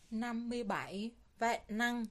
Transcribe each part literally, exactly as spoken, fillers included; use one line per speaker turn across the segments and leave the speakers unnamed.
năm mươi bảy. Vạn năng.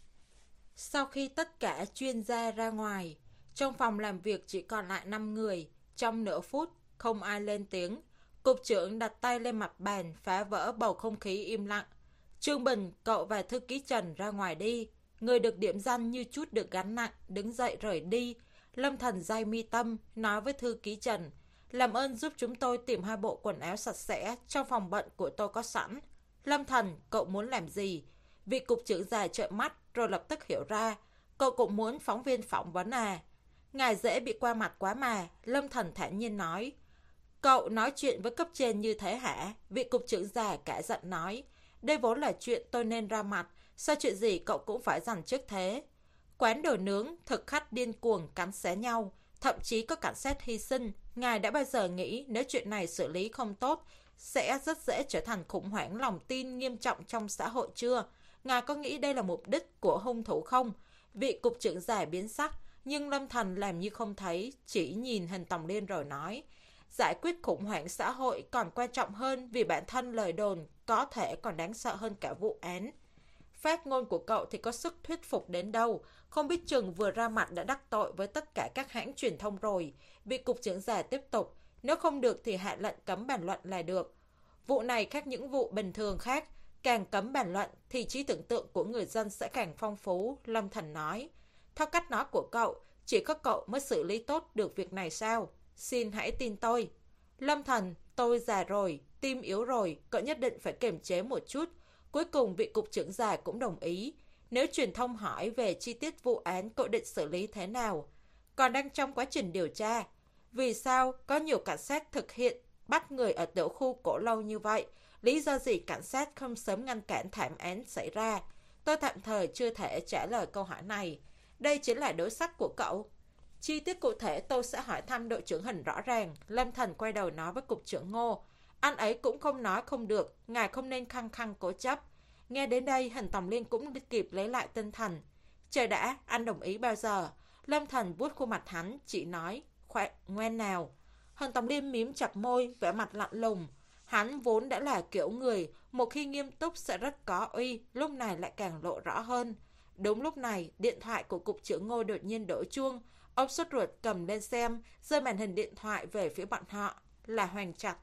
Sau khi tất cả chuyên gia ra ngoài, trong phòng làm việc chỉ còn lại năm người. Trong nửa phút, không ai lên tiếng. Cục trưởng đặt tay lên mặt bàn, phá vỡ bầu không khí im lặng. Trương Bình, cậu và thư ký Trần ra ngoài đi. Người được điểm danh như chút được gánh nặng, đứng dậy rời đi. Lâm Thần day mi tâm, nói với thư ký Trần: làm ơn giúp chúng tôi tìm hai bộ quần áo sạch sẽ, trong phòng bận của tôi có sẵn. Lâm Thần, cậu muốn làm gì? Vị cục trưởng già trợn mắt rồi lập tức hiểu ra. Cậu cũng muốn phóng viên phỏng vấn à? Ngài dễ bị qua mặt quá mà. Lâm Thần thản nhiên nói. Cậu nói chuyện với cấp trên như thế hả? Vị cục trưởng già cả giận nói. Đây vốn là chuyện tôi nên ra mặt, sao chuyện gì cậu cũng phải dằn trước thế? Quán đồ nướng, thực khách điên cuồng cắn xé nhau, thậm chí có cảnh sát hy sinh. Ngài đã bao giờ nghĩ nếu chuyện này xử lý không tốt, sẽ rất dễ trở thành khủng hoảng lòng tin nghiêm trọng trong xã hội chưa? Ngài có nghĩ đây là mục đích của hung thủ không? Vị cục trưởng già biến sắc, nhưng Lâm Thần làm như không thấy, chỉ nhìn hình Tòng Liên rồi nói. Giải quyết khủng hoảng xã hội còn quan trọng hơn, vì bản thân lời đồn có thể còn đáng sợ hơn cả vụ án. Phát ngôn của cậu thì có sức thuyết phục đến đâu, không biết chừng vừa ra mặt đã đắc tội với tất cả các hãng truyền thông rồi. Vị cục trưởng già tiếp tục, nếu không được thì hạ lệnh cấm bàn luận là được. Vụ này khác những vụ bình thường khác, càng cấm bàn luận thì trí tưởng tượng của người dân sẽ càng phong phú. Lâm Thần nói. Theo cách nói của cậu, chỉ có cậu mới xử lý tốt được việc này sao? Xin hãy tin tôi. Lâm Thần, tôi già rồi, tim yếu rồi, cậu nhất định phải kiềm chế một chút. Cuối cùng vị cục trưởng già cũng đồng ý. Nếu truyền thông hỏi về chi tiết vụ án, cậu định xử lý thế nào? Còn đang trong quá trình điều tra. Vì sao có nhiều cảnh sát thực hiện bắt người ở tiểu khu cổ lâu như vậy? Lý do gì cảnh sát không sớm ngăn cản thảm án xảy ra? Tôi tạm thời chưa thể trả lời câu hỏi này. Đây chính là đối sách của cậu. Chi tiết cụ thể tôi sẽ hỏi thăm đội trưởng Hình rõ ràng. Lâm Thần quay đầu nói với cục trưởng Ngô. Anh ấy cũng không nói không được, ngài không nên khăng khăng cố chấp. Nghe đến đây, Hình Tòng Liên cũng kịp lấy lại tinh thần. Trời đã, anh đồng ý bao giờ? Lâm Thần vuốt khuôn mặt hắn, chỉ nói, khoe, ngoan nào. Hình Tòng Liên mím chặt môi, vẻ mặt lạnh lùng. Hắn vốn đã là kiểu người, một khi nghiêm túc sẽ rất có uy, lúc này lại càng lộ rõ hơn. Đúng lúc này, điện thoại của cục trưởng Ngô đột nhiên đổ chuông. Ông sốt ruột cầm lên xem, rơi màn hình điện thoại về phía bọn họ. Là Hoàng Trạch.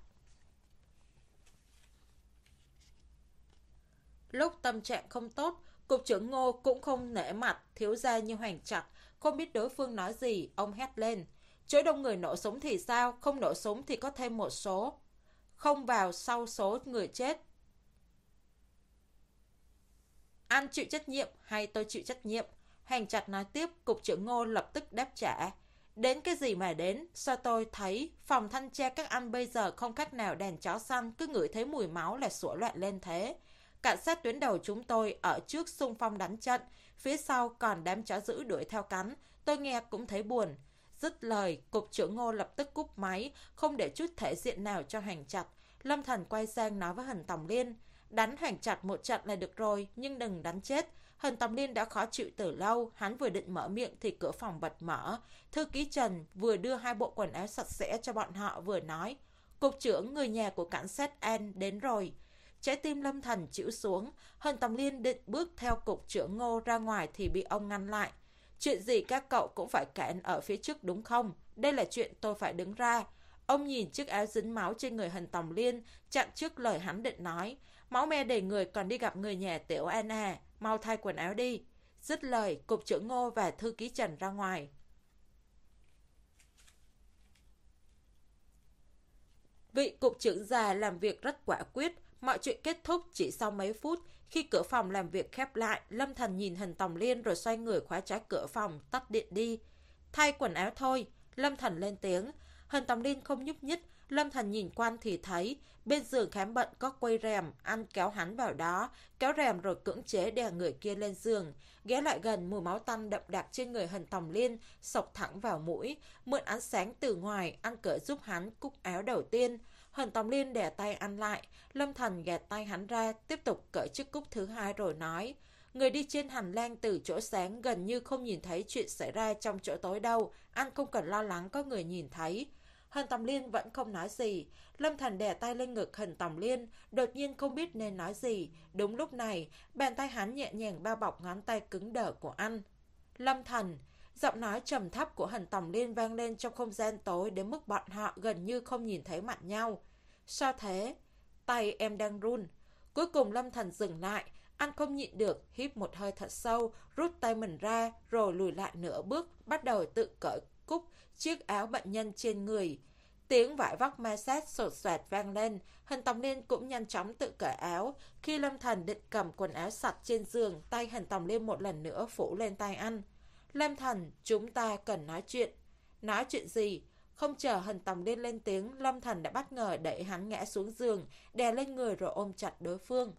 Lúc tâm trạng không tốt, cục trưởng Ngô cũng không nể mặt thiếu gia như Hoàng Trạch. Không biết đối phương nói gì, ông hét lên. Chỗ đông người nổ súng thì sao? Không nổ súng thì có thêm một số. Không vào sau số người chết. Anh chịu trách nhiệm hay tôi chịu trách nhiệm? Hoàng Trạch nói tiếp, cục trưởng Ngô lập tức đáp trả. Đến cái gì mà đến, sao tôi thấy phòng thanh tra các anh bây giờ không khác nào đàn chó săn, cứ ngửi thấy mùi máu là sủa loạn lên thế. Cảnh sát tuyến đầu chúng tôi ở trước xung phong đánh trận, phía sau còn đám chó dữ đuổi theo cắn, tôi nghe cũng thấy buồn. Dứt lời, cục trưởng Ngô lập tức cúp máy, không để chút thể diện nào cho Hoàng Trạch. Lâm Thần quay sang nói với Hình Tòng Liên, đánh Hoàng Trạch một trận là được rồi, nhưng đừng đánh chết. Hình Tòng Liên đã khó chịu từ lâu, hắn vừa định mở miệng thì cửa phòng bật mở. Thư ký Trần vừa đưa hai bộ quần áo sạch sẽ cho bọn họ vừa nói, cục trưởng, người nhà của cảnh sát An đến rồi. Trái tim Lâm Thần chịu xuống. Hình Tòng Liên định bước theo cục trưởng Ngô ra ngoài thì bị ông ngăn lại. Chuyện gì các cậu cũng phải cản ở phía trước đúng không? Đây là chuyện tôi phải đứng ra. Ông nhìn chiếc áo dính máu trên người Hình Tòng Liên, chặn trước lời hắn định nói. Máu me đầy người còn đi gặp người nhà Tiểu An à, mau thay quần áo đi. Dứt lời, cục trưởng Ngô và thư ký Trần ra ngoài. Vị cục trưởng già làm việc rất quả quyết. Mọi chuyện kết thúc chỉ sau mấy phút. Khi cửa phòng làm việc khép lại, Lâm Thần nhìn Hình Tòng Liên rồi xoay người khóa trái cửa phòng, tắt điện đi. Thay quần áo thôi. Lâm Thần lên tiếng. Hình Tòng Liên không nhúc nhích. Lâm Thần nhìn quan thì thấy bên giường khám bệnh có quây rèm, anh kéo hắn vào đó, kéo rèm rồi cưỡng chế đè người kia lên giường. Ghé lại gần, mùi máu tanh đậm đặc trên người Hình Tòng Liên xộc thẳng vào mũi. Mượn ánh sáng từ ngoài, anh cởi giúp hắn cúc áo đầu tiên. Hình Tòng Liên đè tay anh lại. Lâm Thần gạt tay hắn ra, tiếp tục cởi chiếc cúc thứ hai rồi nói, người đi trên hành lang từ chỗ sáng gần như không nhìn thấy chuyện xảy ra trong chỗ tối đâu, anh không cần lo lắng có người nhìn thấy. Hân Tòng Liên vẫn không nói gì. Lâm Thành đè tay lên ngực Hân Tòng Liên, đột nhiên không biết nên nói gì. Đúng lúc này, bàn tay hắn nhẹ nhàng bao bọc ngón tay cứng đờ của anh. Lâm Thành, giọng nói trầm thấp của Hân Tòng Liên vang lên trong không gian tối đến mức bọn họ gần như không nhìn thấy mặt nhau. Sao thế? Tay em đang run. Cuối cùng Lâm Thành dừng lại. Anh không nhịn được, hít một hơi thật sâu, rút tay mình ra, rồi lùi lại nửa bước, bắt đầu tự cởi cúc chiếc áo bệnh nhân trên người. Tiếng vải vóc ma sát sột soạt vang lên, Hân Tòng Liên cũng nhanh chóng tự cởi áo. Khi Lâm Thành định cầm quần áo sạch trên giường, tay Hân Tòng Liên một lần nữa phủ lên tay anh. Lâm Thành, chúng ta cần nói chuyện. Nói chuyện gì? Không chờ Hân Tòng Liên lên tiếng, Lâm Thành đã bất ngờ đẩy hắn ngã xuống giường, đè lên người rồi ôm chặt đối phương.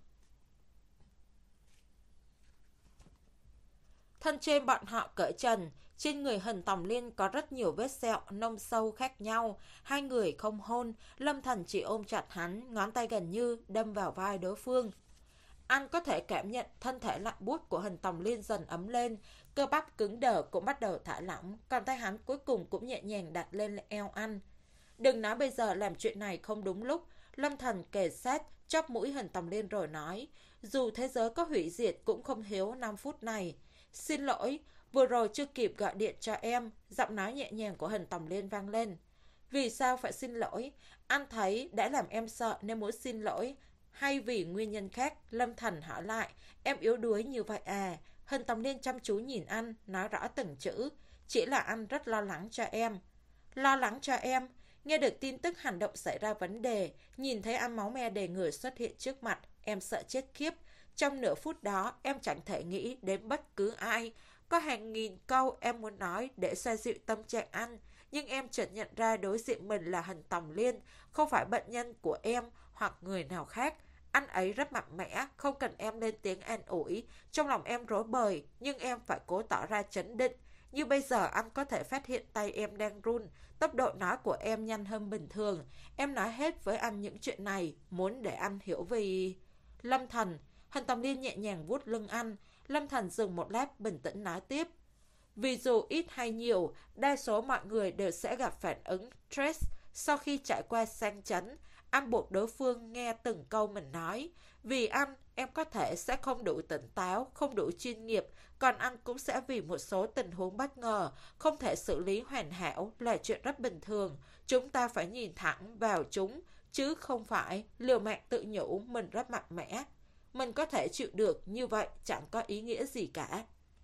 Thân trên bọn họ cởi trần, trên người Hân Tòng Liên có rất nhiều vết sẹo nông sâu khác nhau. Hai người không hôn, Lâm Thành chỉ ôm chặt hắn, ngón tay gần như đâm vào vai đối phương. Anh có thể cảm nhận thân thể lạnh buốt của Hân Tòng Liên dần ấm lên, cơ bắp cứng đờ cũng bắt đầu thả lỏng, còn tay hắn cuối cùng cũng nhẹ nhàng đặt lên eo anh. Đừng nói bây giờ làm chuyện này không đúng lúc. Lâm Thành kề sát, chóp mũi Hân Tòng Liên rồi nói, dù thế giới có hủy diệt cũng không hiếu năm phút này. Xin lỗi, vừa rồi chưa kịp gọi điện cho em. Giọng nói nhẹ nhàng của Hân Tòng Liên vang lên. Vì sao phải xin lỗi? Anh thấy đã làm em sợ nên muốn xin lỗi, hay vì nguyên nhân khác? Lâm Thành hỏi lại. Em yếu đuối như vậy à? Hân Tòng Liên chăm chú nhìn anh, nói rõ từng chữ. Chỉ là anh rất lo lắng cho em. Lo lắng cho em? Nghe được tin tức hành động xảy ra vấn đề, nhìn thấy anh máu me đầy người xuất hiện trước mặt, em sợ chết khiếp. Trong nửa phút đó, em chẳng thể nghĩ đến bất cứ ai. Có hàng nghìn câu em muốn nói để xoa dịu tâm trạng anh, nhưng em chợt nhận ra đối diện mình là Hân Tòng Liên, không phải bệnh nhân của em hoặc người nào khác. Anh ấy rất mạnh mẽ, không cần em lên tiếng an ủi. Trong lòng em rối bời, nhưng em phải cố tỏ ra trấn định. Như bây giờ anh có thể phát hiện tay em đang run, tốc độ nói của em nhanh hơn bình thường. Em nói hết với anh những chuyện này, muốn để anh hiểu vì... Lâm Thành, Hân Tòng Liên nhẹ nhàng vuốt lưng anh. Lâm Thành dừng một lát bình tĩnh nói tiếp. Vì dù ít hay nhiều, đa số mọi người đều sẽ gặp phản ứng stress sau khi trải qua sang chấn. Anh buộc đối phương nghe từng câu mình nói. Vì anh, em có thể sẽ không đủ tỉnh táo, không đủ chuyên nghiệp, còn anh cũng sẽ vì một số tình huống bất ngờ, không thể xử lý hoàn hảo là chuyện rất bình thường. Chúng ta phải nhìn thẳng vào chúng, chứ không phải liều mạng tự nhủ mình rất mạnh mẽ. Mình có thể chịu được, như vậy chẳng có ý nghĩa gì cả.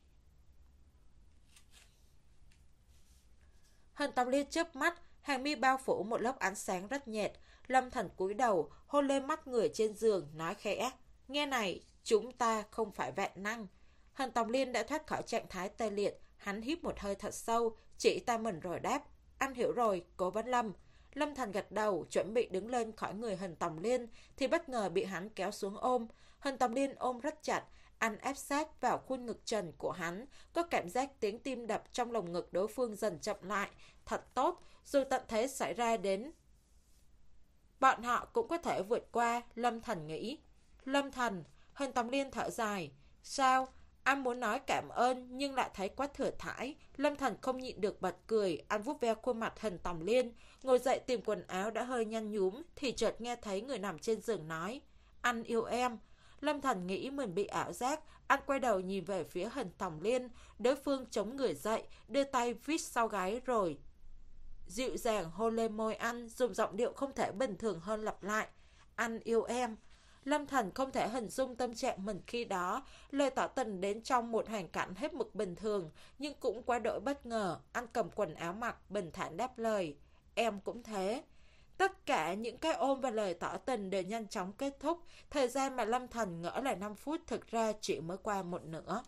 Hân Tòng Liên chớp mắt, hàng mi bao phủ một lớp ánh sáng rất nhạt. Lâm Thành cúi đầu, hôn lên mắt người trên giường, nói khẽ. Nghe này, chúng ta không phải vạn năng. Hân Tòng Liên đã thoát khỏi trạng thái tê liệt, hắn hít một hơi thật sâu, chỉ tay mình rồi đáp. Anh hiểu rồi, Cố Vấn Lâm. Lâm Thành gật đầu, chuẩn bị đứng lên khỏi người Hân Tòng Liên, thì bất ngờ bị hắn kéo xuống ôm. Hân Tòng Liên ôm rất chặt, anh ép sát vào khuôn ngực trần của hắn, có cảm giác tiếng tim đập trong lồng ngực đối phương dần chậm lại. Thật tốt, dù tận thế xảy ra đến bọn họ cũng có thể vượt qua, Lâm Thành nghĩ. Lâm Thành, Hân Tòng Liên thở dài. Sao? Anh muốn nói cảm ơn nhưng lại thấy quá thừa thãi. Lâm Thành không nhịn được bật cười. Anh vuốt ve khuôn mặt Hân Tòng Liên, ngồi dậy tìm quần áo đã hơi nhăn nhúm, thì chợt nghe thấy người nằm trên giường nói. Anh yêu em. Lâm Thành nghĩ mình bị ảo giác. Anh quay đầu nhìn về phía Hân Tòng Liên. Đối phương chống người dậy, đưa tay vít sau gáy rồi dịu dàng hôn lên môi anh, dùng giọng điệu không thể bình thường hơn lặp lại. Anh yêu em. Lâm Thành không thể hình dung tâm trạng mình khi đó. Lời tỏ tình đến trong một hoàn cảnh hết mực bình thường, nhưng cũng quá đỗi bất ngờ. Anh cầm quần áo mặc, bình thản đáp lời. Em cũng thế. Tất cả những cái ôm và lời tỏ tình đều nhanh chóng kết thúc. Thời gian mà Lâm Thành ngỡ là năm phút thực ra chỉ mới qua một nửa.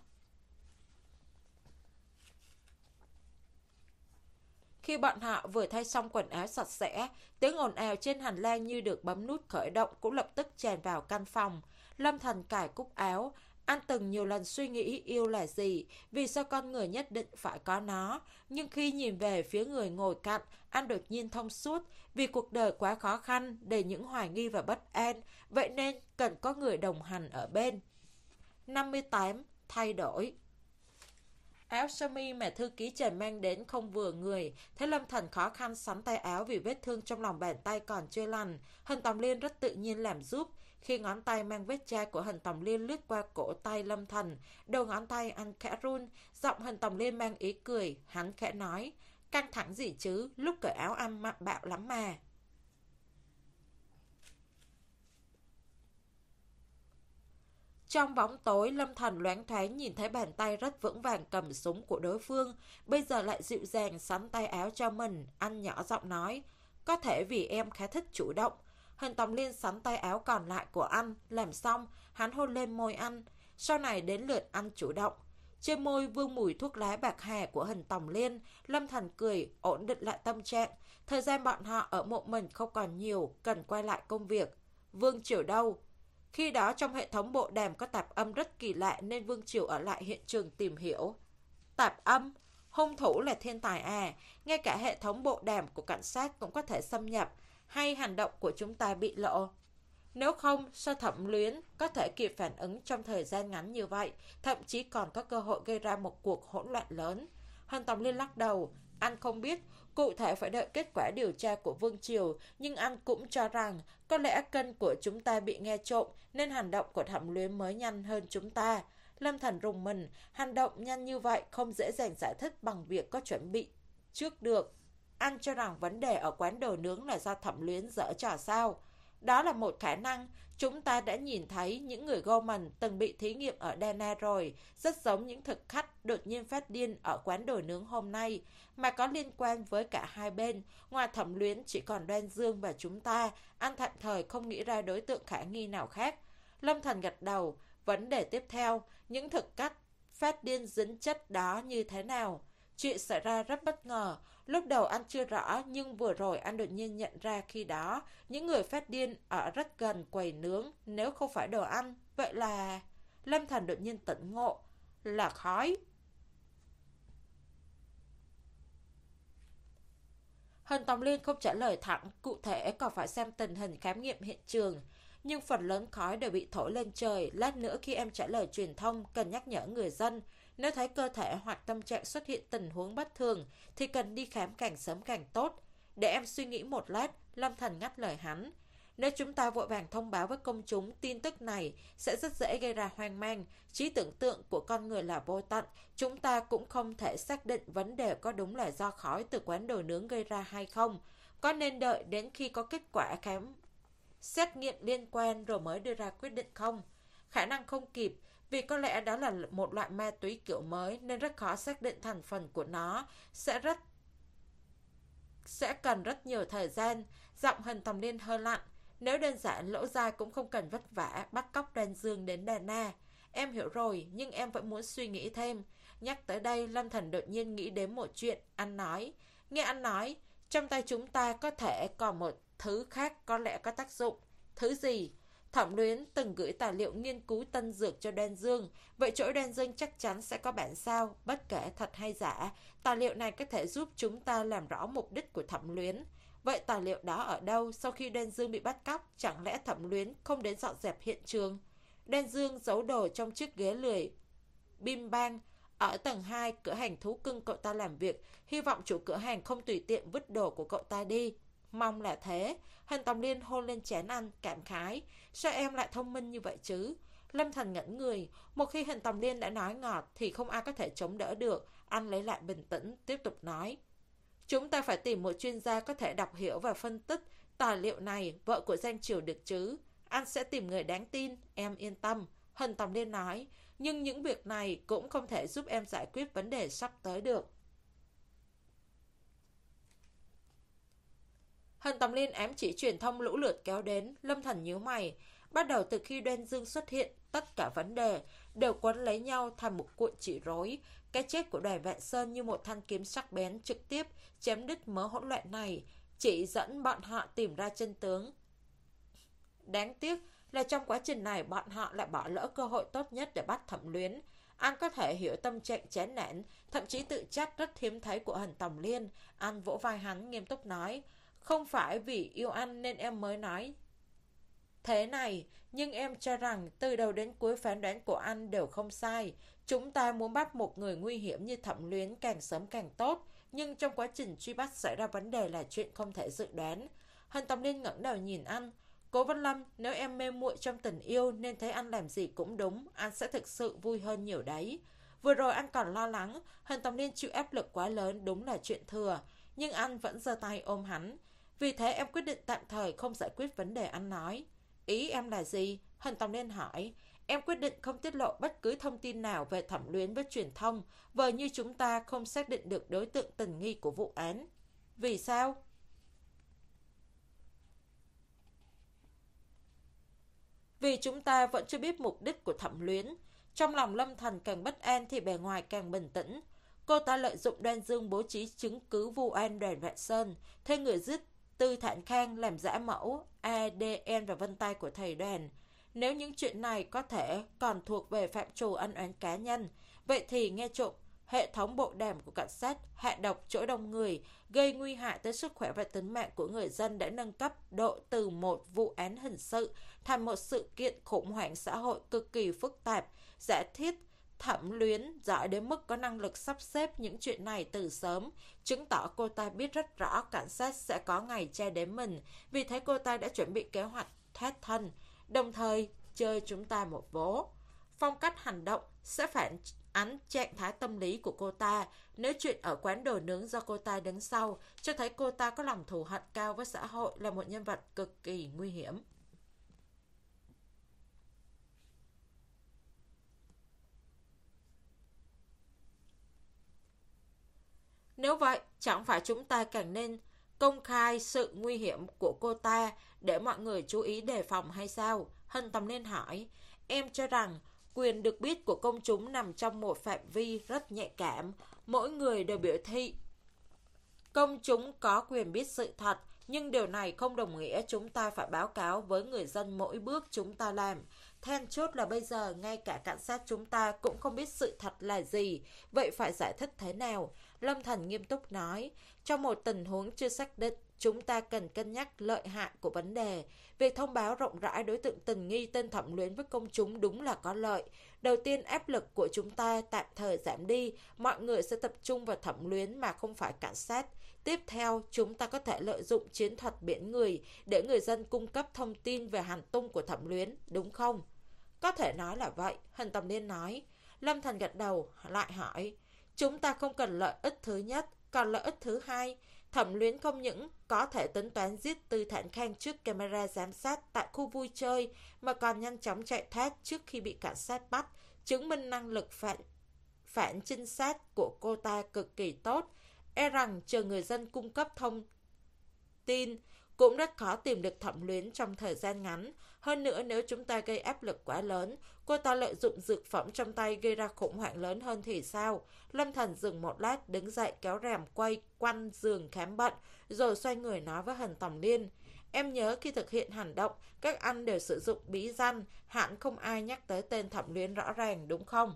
Khi bọn họ vừa thay xong quần áo sạch sẽ, tiếng ồn ào trên hành lang như được bấm nút khởi động cũng lập tức tràn vào căn phòng. Lâm Thành cài cúc áo. Anh từng nhiều lần suy nghĩ yêu là gì, vì sao con người nhất định phải có nó. Nhưng khi nhìn về phía người ngồi cạnh, anh đột nhiên thông suốt. Vì cuộc đời quá khó khăn, đầy những hoài nghi và bất an, vậy nên cần có người đồng hành ở bên. năm mươi tám. Thay đổi. Áo sơ mi mà thư ký Trần mang đến không vừa người. Thế Lâm Thần khó khăn sắn tay áo vì vết thương trong lòng bàn tay còn chưa lành. Hình Tòng Liên rất tự nhiên làm giúp. Khi ngón tay mang vết chai của Hình Tòng Liên lướt qua cổ tay Lâm Thần, đầu ngón tay anh khẽ run, giọng Hình Tòng Liên mang ý cười. Hắn khẽ nói, căng thẳng gì chứ, lúc cởi áo anh mặn bạo lắm mà. Trong bóng tối, Lâm Thần loáng thoáng nhìn thấy bàn tay rất vững vàng cầm súng của đối phương, bây giờ lại dịu dàng sắn tay áo cho mình. Anh nhỏ giọng nói, có thể vì em khá thích chủ động. Hình Tòng Liên sắn tay áo còn lại của anh, làm xong, hắn hôn lên môi anh. Sau này đến lượt anh chủ động. Trên môi vương mùi thuốc lá bạc hà của Hình Tòng Liên, Lâm Thần cười, ổn định lại tâm trạng. Thời gian bọn họ ở một mình không còn nhiều, cần quay lại công việc. Vương Triều đâu? Khi đó trong hệ thống bộ đàm có tạp âm rất kỳ lạ nên Vương Triều ở lại hiện trường tìm hiểu. Tạp âm? Hung thủ là thiên tài à? Ngay cả hệ thống bộ đàm của cảnh sát cũng có thể xâm nhập, hay hành động của chúng ta bị lộ? Nếu không, sao Thẩm Luyến có thể kịp phản ứng trong thời gian ngắn như vậy, thậm chí còn có cơ hội gây ra một cuộc hỗn loạn lớn? Hình Tòng Liên lắc đầu, anh không biết, cụ thể phải đợi kết quả điều tra của Vương Triều, nhưng anh cũng cho rằng có lẽ kênh của chúng ta bị nghe trộm nên hành động của Thẩm Luyến mới nhanh hơn chúng ta. Lâm Thần rùng mình, hành động nhanh như vậy không dễ dàng giải thích bằng việc có chuẩn bị trước được. Anh cho rằng vấn đề ở quán đồ nướng là do Thẩm Luyến giở trò sao? Đó là một khả năng. Chúng ta đã nhìn thấy những người Goldman từng bị thí nghiệm ở Dana rồi, rất giống những thực khách đột nhiên phát điên ở quán đồ nướng hôm nay, mà có liên quan với cả hai bên. Ngoài Thẩm Luyến chỉ còn Đoan Dương và chúng ta, anh tạm thời không nghĩ ra đối tượng khả nghi nào khác. Lâm Thần gật đầu. Vấn đề tiếp theo, những thực khách phát điên dính chất đó như thế nào? Chuyện xảy ra rất bất ngờ. Lúc đầu anh chưa rõ, nhưng vừa rồi anh đột nhiên nhận ra khi đó những người phát điên ở rất gần quầy nướng. Nếu không phải đồ ăn, vậy là... Lâm Thần đột nhiên tỉnh ngộ. Là khói. Hình Tòng Liên không trả lời thẳng, cụ thể còn phải xem tình hình khám nghiệm hiện trường. Nhưng phần lớn khói đều bị thổi lên trời. Lát nữa khi em trả lời truyền thông, cần nhắc nhở người dân, nếu thấy cơ thể hoặc tâm trạng xuất hiện tình huống bất thường thì cần đi khám càng sớm càng tốt. Để em suy nghĩ một lát, Lâm Thần ngắt lời hắn. Nếu chúng ta vội vàng thông báo với công chúng tin tức này sẽ rất dễ gây ra hoang mang. Trí tưởng tượng của con người là vô tận. Chúng ta cũng không thể xác định vấn đề có đúng là do khói từ quán đồ nướng gây ra hay không. Có nên đợi đến khi có kết quả khám xét nghiệm liên quan rồi mới đưa ra quyết định không? Khả năng không kịp, vì có lẽ đó là một loại ma túy kiểu mới nên rất khó xác định thành phần của nó, sẽ rất sẽ cần rất nhiều thời gian. Giọng Hình Tòng Liên hơi lạnh. Nếu đơn giản, Lỗ Giai cũng không cần vất vả bắt cóc Đoan Dương đến Dana. Em hiểu rồi, nhưng em vẫn muốn suy nghĩ thêm. Nhắc tới đây, Lâm Thần đột nhiên nghĩ đến một chuyện. Anh nói, nghe anh nói, trong tay chúng ta có thể còn một thứ khác có lẽ có tác dụng. Thứ gì? Thẩm Luyến từng gửi tài liệu nghiên cứu tân dược cho Đoan Dương. Vậy chỗ Đoan Dương chắc chắn sẽ có bản sao, bất kể thật hay giả. Tài liệu này có thể giúp chúng ta làm rõ mục đích của Thẩm Luyến. Vậy tài liệu đó ở đâu? Sau khi Đoan Dương bị bắt cóc, chẳng lẽ Thẩm Luyến không đến dọn dẹp hiện trường? Đoan Dương giấu đồ trong chiếc ghế lười bim bang ở tầng hai cửa hàng thú cưng cậu ta làm việc. Hy vọng chủ cửa hàng không tùy tiện vứt đồ của cậu ta đi. Mong là thế. Hình Tòng Liên hôn lên chén anh, cảm khái. Sao em lại thông minh như vậy chứ? Lâm Thần ngẩn người. Một khi Hình Tòng Liên đã nói ngọt thì không ai có thể chống đỡ được. Anh lấy lại bình tĩnh, tiếp tục nói. Chúng ta phải tìm một chuyên gia có thể đọc hiểu và phân tích tài liệu này. Vợ của Giang Triều được chứ? Anh sẽ tìm người đáng tin, em yên tâm. Hình Tòng Liên nói. Nhưng những việc này cũng không thể giúp em giải quyết vấn đề sắp tới được. Hình Tòng Liên ám chỉ truyền thông lũ lượt kéo đến. Lâm Thần nhíu mày. Bắt đầu từ khi Đoan Dương xuất hiện, tất cả vấn đề đều quấn lấy nhau thành một cuộn chỉ rối. Cái chết của Đoàn Vạn Sơn như một thanh kiếm sắc bén trực tiếp chém đứt mớ hỗn loạn này, chỉ dẫn bọn họ tìm ra chân tướng. Đáng tiếc là trong quá trình này bọn họ lại bỏ lỡ cơ hội tốt nhất để bắt Thẩm Luyến. Anh có thể hiểu tâm trạng chán nản, thậm chí tự trách rất hiếm thấy của Hình Tòng Liên. Anh vỗ vai hắn nghiêm túc nói, không phải vì yêu anh nên em mới nói Thế này, nhưng em cho rằng từ đầu đến cuối phán đoán của anh đều không sai. Chúng ta muốn bắt một người nguy hiểm như Thẩm Luyến càng sớm càng tốt, nhưng trong quá trình truy bắt xảy ra vấn đề là chuyện không thể dự đoán. Hân Tầm Liên ngẩng đầu nhìn anh. Cố Văn Lâm, nếu em mê muội trong tình yêu nên thấy anh làm gì cũng đúng, anh sẽ thực sự vui hơn nhiều đấy. Vừa rồi anh còn lo lắng, Hân Tầm Liên chịu áp lực quá lớn đúng là chuyện thừa, nhưng anh vẫn giơ tay ôm hắn. Vì thế em quyết định tạm thời không giải quyết vấn đề anh nói. Ý em là gì? Hân Tầm Liên hỏi. Em quyết định không tiết lộ bất cứ thông tin nào về Thẩm Luyến với truyền thông, vờ như chúng ta không xác định được đối tượng tình nghi của vụ án. Vì sao? Vì chúng ta vẫn chưa biết mục đích của Thẩm Luyến. Trong lòng Lâm Thần càng bất an thì bề ngoài càng bình tĩnh. Cô ta lợi dụng Đoan Dương bố trí chứng cứ vu oan Đoàn Vạn Sơn, thuê người giết Tư Thản Khang làm giả mẫu a đê en và vân tay của thầy Đoàn. Nếu những chuyện này có thể còn thuộc về phạm trù ân oán cá nhân, vậy thì nghe trộm hệ thống bộ đàm của cảnh sát, hạ độc chỗ đông người, gây nguy hại tới sức khỏe và tính mạng của người dân đã nâng cấp độ từ một vụ án hình sự thành một sự kiện khủng hoảng xã hội cực kỳ phức tạp. Giả thiết Thẩm Luyến giỏi đến mức có năng lực sắp xếp những chuyện này từ sớm, chứng tỏ cô ta biết rất rõ cảnh sát sẽ có ngày che đếm mình, vì thế cô ta đã chuẩn bị kế hoạch thoát thân, đồng thời chơi chúng ta một vố. Phong cách hành động sẽ phản ánh trạng thái tâm lý của cô ta. Nếu chuyện ở quán đồ nướng do cô ta đứng sau, cho thấy cô ta có lòng thù hận cao với xã hội, là một nhân vật cực kỳ nguy hiểm. Nếu vậy, chẳng phải chúng ta càng nên công khai sự nguy hiểm của cô ta để mọi người chú ý đề phòng hay sao? Hân Tầm Liên hỏi. Em cho rằng quyền được biết của công chúng nằm trong một phạm vi rất nhạy cảm. Mỗi người đều biểu thị công chúng có quyền biết sự thật, nhưng điều này không đồng nghĩa chúng ta phải báo cáo với người dân mỗi bước chúng ta làm. Then chốt là bây giờ ngay cả cảnh sát chúng ta cũng không biết sự thật là gì, vậy phải giải thích thế nào? Lâm Thần nghiêm túc nói, trong một tình huống chưa xác định, chúng ta cần cân nhắc lợi hại của vấn đề. Việc thông báo rộng rãi đối tượng tình nghi tên Thẩm Luyến với công chúng đúng là có lợi. Đầu tiên, áp lực của chúng ta tạm thời giảm đi, mọi người sẽ tập trung vào Thẩm Luyến mà không phải cảnh sát. Tiếp theo, chúng ta có thể lợi dụng chiến thuật biển người để người dân cung cấp thông tin về hành tung của Thẩm Luyến, đúng không? Có thể nói là vậy, Hân Tầm Liên nói. Lâm Thần gật đầu, lại hỏi, chúng ta không cần lợi ích thứ nhất, còn lợi ích thứ hai. Thẩm Luyến không những có thể tính toán giết Tư Thản Khang trước camera giám sát tại khu vui chơi, mà còn nhanh chóng chạy thoát trước khi bị cảnh sát bắt, chứng minh năng lực phản, phản trinh sát của cô ta cực kỳ tốt. E rằng chờ người dân cung cấp thông tin cũng rất khó tìm được Thẩm Luyến trong thời gian ngắn. Hơn nữa, nếu chúng ta gây áp lực quá lớn, cô ta lợi dụng dược phẩm trong tay gây ra khủng hoảng lớn hơn thì sao? Lâm Thần dừng một lát, đứng dậy kéo rèm quay quanh giường khám bệnh, rồi xoay người nói với Hân Tầm Liên. Em nhớ khi thực hiện hành động, các anh đều sử dụng bí danh, hẳn không ai nhắc tới tên Thẩm Luyến rõ ràng, đúng không?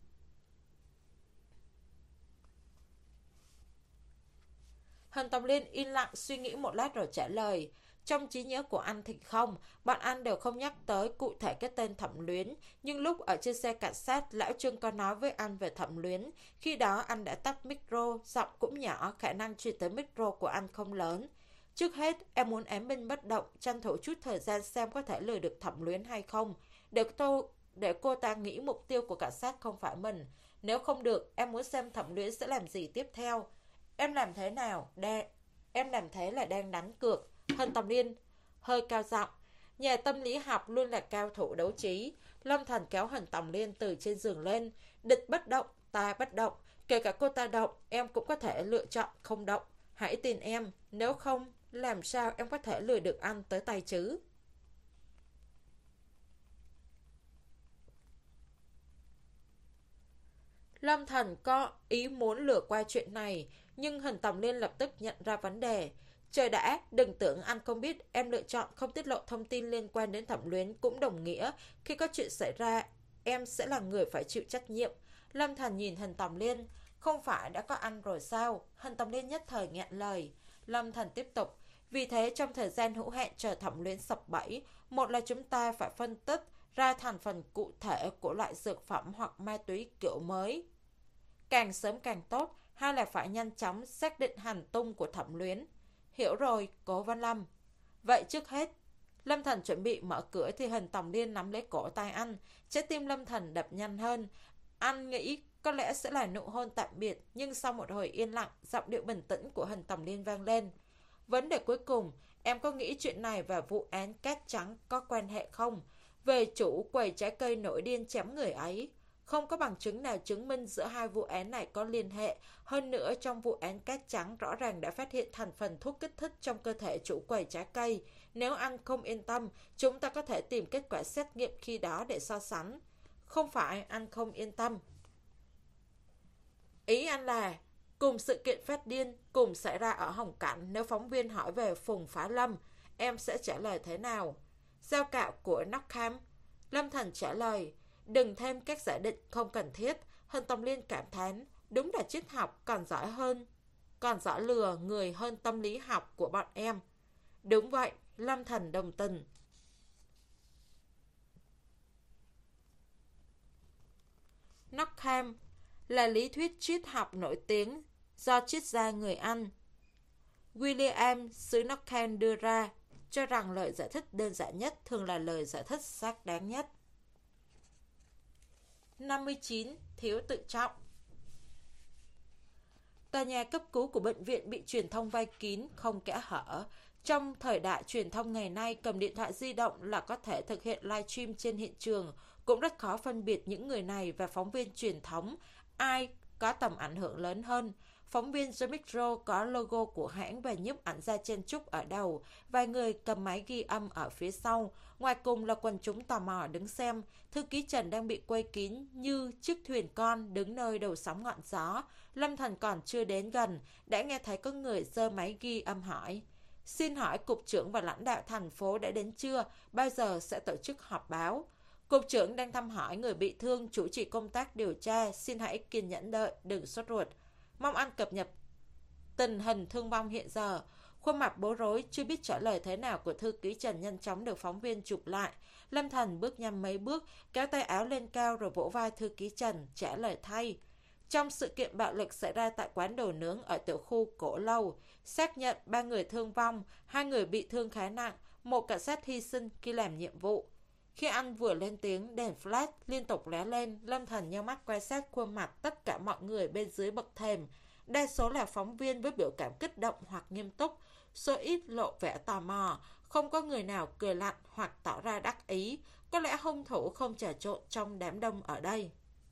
Hân Tầm Liên yên lặng suy nghĩ một lát rồi trả lời. Trong trí nhớ của anh thì không, bọn anh đều không nhắc tới cụ thể cái tên Thẩm Luyến, nhưng lúc ở trên xe cảnh sát, Lão Trương có nói với anh về Thẩm Luyến. Khi đó anh đã tắt micro, giọng cũng nhỏ, khả năng truyền tới micro của anh không lớn. Trước hết, em muốn ém binh bất động, tranh thủ chút thời gian xem có thể lừa được Thẩm Luyến hay không, để cô, để cô ta nghĩ mục tiêu của cảnh sát không phải mình. Nếu không được, em muốn xem Thẩm Luyến sẽ làm gì tiếp theo. Em làm thế nào? Đe... Em làm thế là đang đánh cược. Hân Tầm Liên hơi cao giọng. Nhà tâm lý học luôn là cao thủ đấu trí. Lâm Thần kéo Hân Tầm Liên từ trên giường lên. Địch bất động, ta bất động. Kể cả cô ta động, em cũng có thể lựa chọn không động. Hãy tin em, nếu không, làm sao em có thể lừa được anh tới tay chứ? Lâm Thần có ý muốn lừa qua chuyện này, nhưng Hân Tầm Liên lập tức nhận ra vấn đề. Trời đã, đừng tưởng anh không biết em lựa chọn không tiết lộ thông tin liên quan đến Thẩm Luyến cũng đồng nghĩa khi có chuyện xảy ra, em sẽ là người phải chịu trách nhiệm. Lâm Thần nhìn Hân Tầm Liên, không phải đã có anh rồi sao? Hân Tầm Liên nhất thời nghẹn lời. Lâm Thần tiếp tục, Vì thế, trong thời gian hữu hạn chờ thẩm luyện sập bẫy, một là chúng ta phải phân tích ra thành phần cụ thể của loại dược phẩm hoặc ma túy kiểu mới, càng sớm càng tốt, hai là phải nhanh chóng xác định hành tung của thẩm luyến. Hiểu rồi, Cố Văn Lâm. Vậy trước hết, Lâm Thần chuẩn bị mở cửa thì Hình Tòng Liên nắm lấy cổ tay anh, trái tim Lâm Thần đập nhanh hơn. Anh nghĩ có lẽ sẽ là nụ hôn tạm biệt, nhưng sau một hồi yên lặng, giọng điệu bình tĩnh của Hình Tòng Liên vang lên. Vấn đề cuối cùng, em có nghĩ chuyện này và vụ án cát trắng có quan hệ không? Về chủ quầy trái cây nổi điên chém người ấy, không có bằng chứng nào chứng minh giữa hai vụ án này có liên hệ. Hơn nữa, trong vụ án cát trắng rõ ràng đã phát hiện thành phần thuốc kích thích trong cơ thể chủ quầy trái cây. Nếu anh không yên tâm, chúng ta có thể tìm kết quả xét nghiệm khi đó để so sánh. Không phải anh không yên tâm. Ý anh là, cùng sự kiện phát điên cùng xảy ra ở Hồng Cảnh, nếu phóng viên hỏi về Phùng Phá Lâm, em sẽ trả lời thế nào? Giao cạo của Knockham. Lâm Thần trả lời, đừng thêm các giả định không cần thiết. Hình Tòng Liên cảm thán, đúng là triết học còn giỏi hơn, còn giỏi lừa người hơn tâm lý học của bọn em. Đúng vậy, Lâm Thần đồng tình. Knockham là lý thuyết triết học nổi tiếng do triết gia người Anh William xứ Knockham đưa ra, cho rằng lời giải thích đơn giản nhất thường là lời giải thích xác đáng nhất. năm mươi chín. Thiếu tự trọng. Tòa nhà cấp cứu của bệnh viện bị truyền thông vây kín, không kẽ hở. Trong thời đại truyền thông ngày nay, cầm điện thoại di động là có thể thực hiện livestream trên hiện trường. Cũng rất khó phân biệt những người này và phóng viên truyền thống, ai có tầm ảnh hưởng lớn hơn. Phóng viên The Metro có logo của hãng và nhiếp ảnh gia chen chúc ở đầu, vài người cầm máy ghi âm ở phía sau. Ngoài cùng là quần chúng tò mò đứng xem. Thư ký Trần đang bị quây kín như chiếc thuyền con đứng nơi đầu sóng ngọn gió. Lâm Thần còn chưa đến gần, đã nghe thấy có người giơ máy ghi âm hỏi. Xin hỏi cục trưởng và lãnh đạo thành phố đã đến chưa? Bao giờ sẽ tổ chức họp báo? Cục trưởng đang thăm hỏi người bị thương, chủ trì công tác điều tra. Xin hãy kiên nhẫn đợi, đừng sốt ruột. Mong anh cập nhật tình hình thương vong hiện giờ. Khuôn mặt bối rối, chưa biết trả lời thế nào của thư ký Trần nhanh chóng được phóng viên chụp lại. Lâm Thần bước nhanh mấy bước, kéo tay áo lên cao rồi vỗ vai thư ký Trần, trả lời thay. Trong sự kiện bạo lực xảy ra tại quán đồ nướng ở tiểu khu Cổ Lâu, xác nhận ba người thương vong, hai người bị thương khá nặng, một cảnh sát hy sinh khi làm nhiệm vụ. Khi anh vừa lên tiếng, đèn flash liên tục lóe lên. Lâm Thần nheo mắt quan sát khuôn mặt tất cả mọi người bên dưới bậc thềm. Đa số là phóng viên với biểu cảm kích động hoặc nghiêm túc, số ít lộ vẻ tò mò, không có người nào cười lạnh hoặc tỏ ra đắc ý. Có lẽ hung thủ không trà trộn trong đám đông ở đây.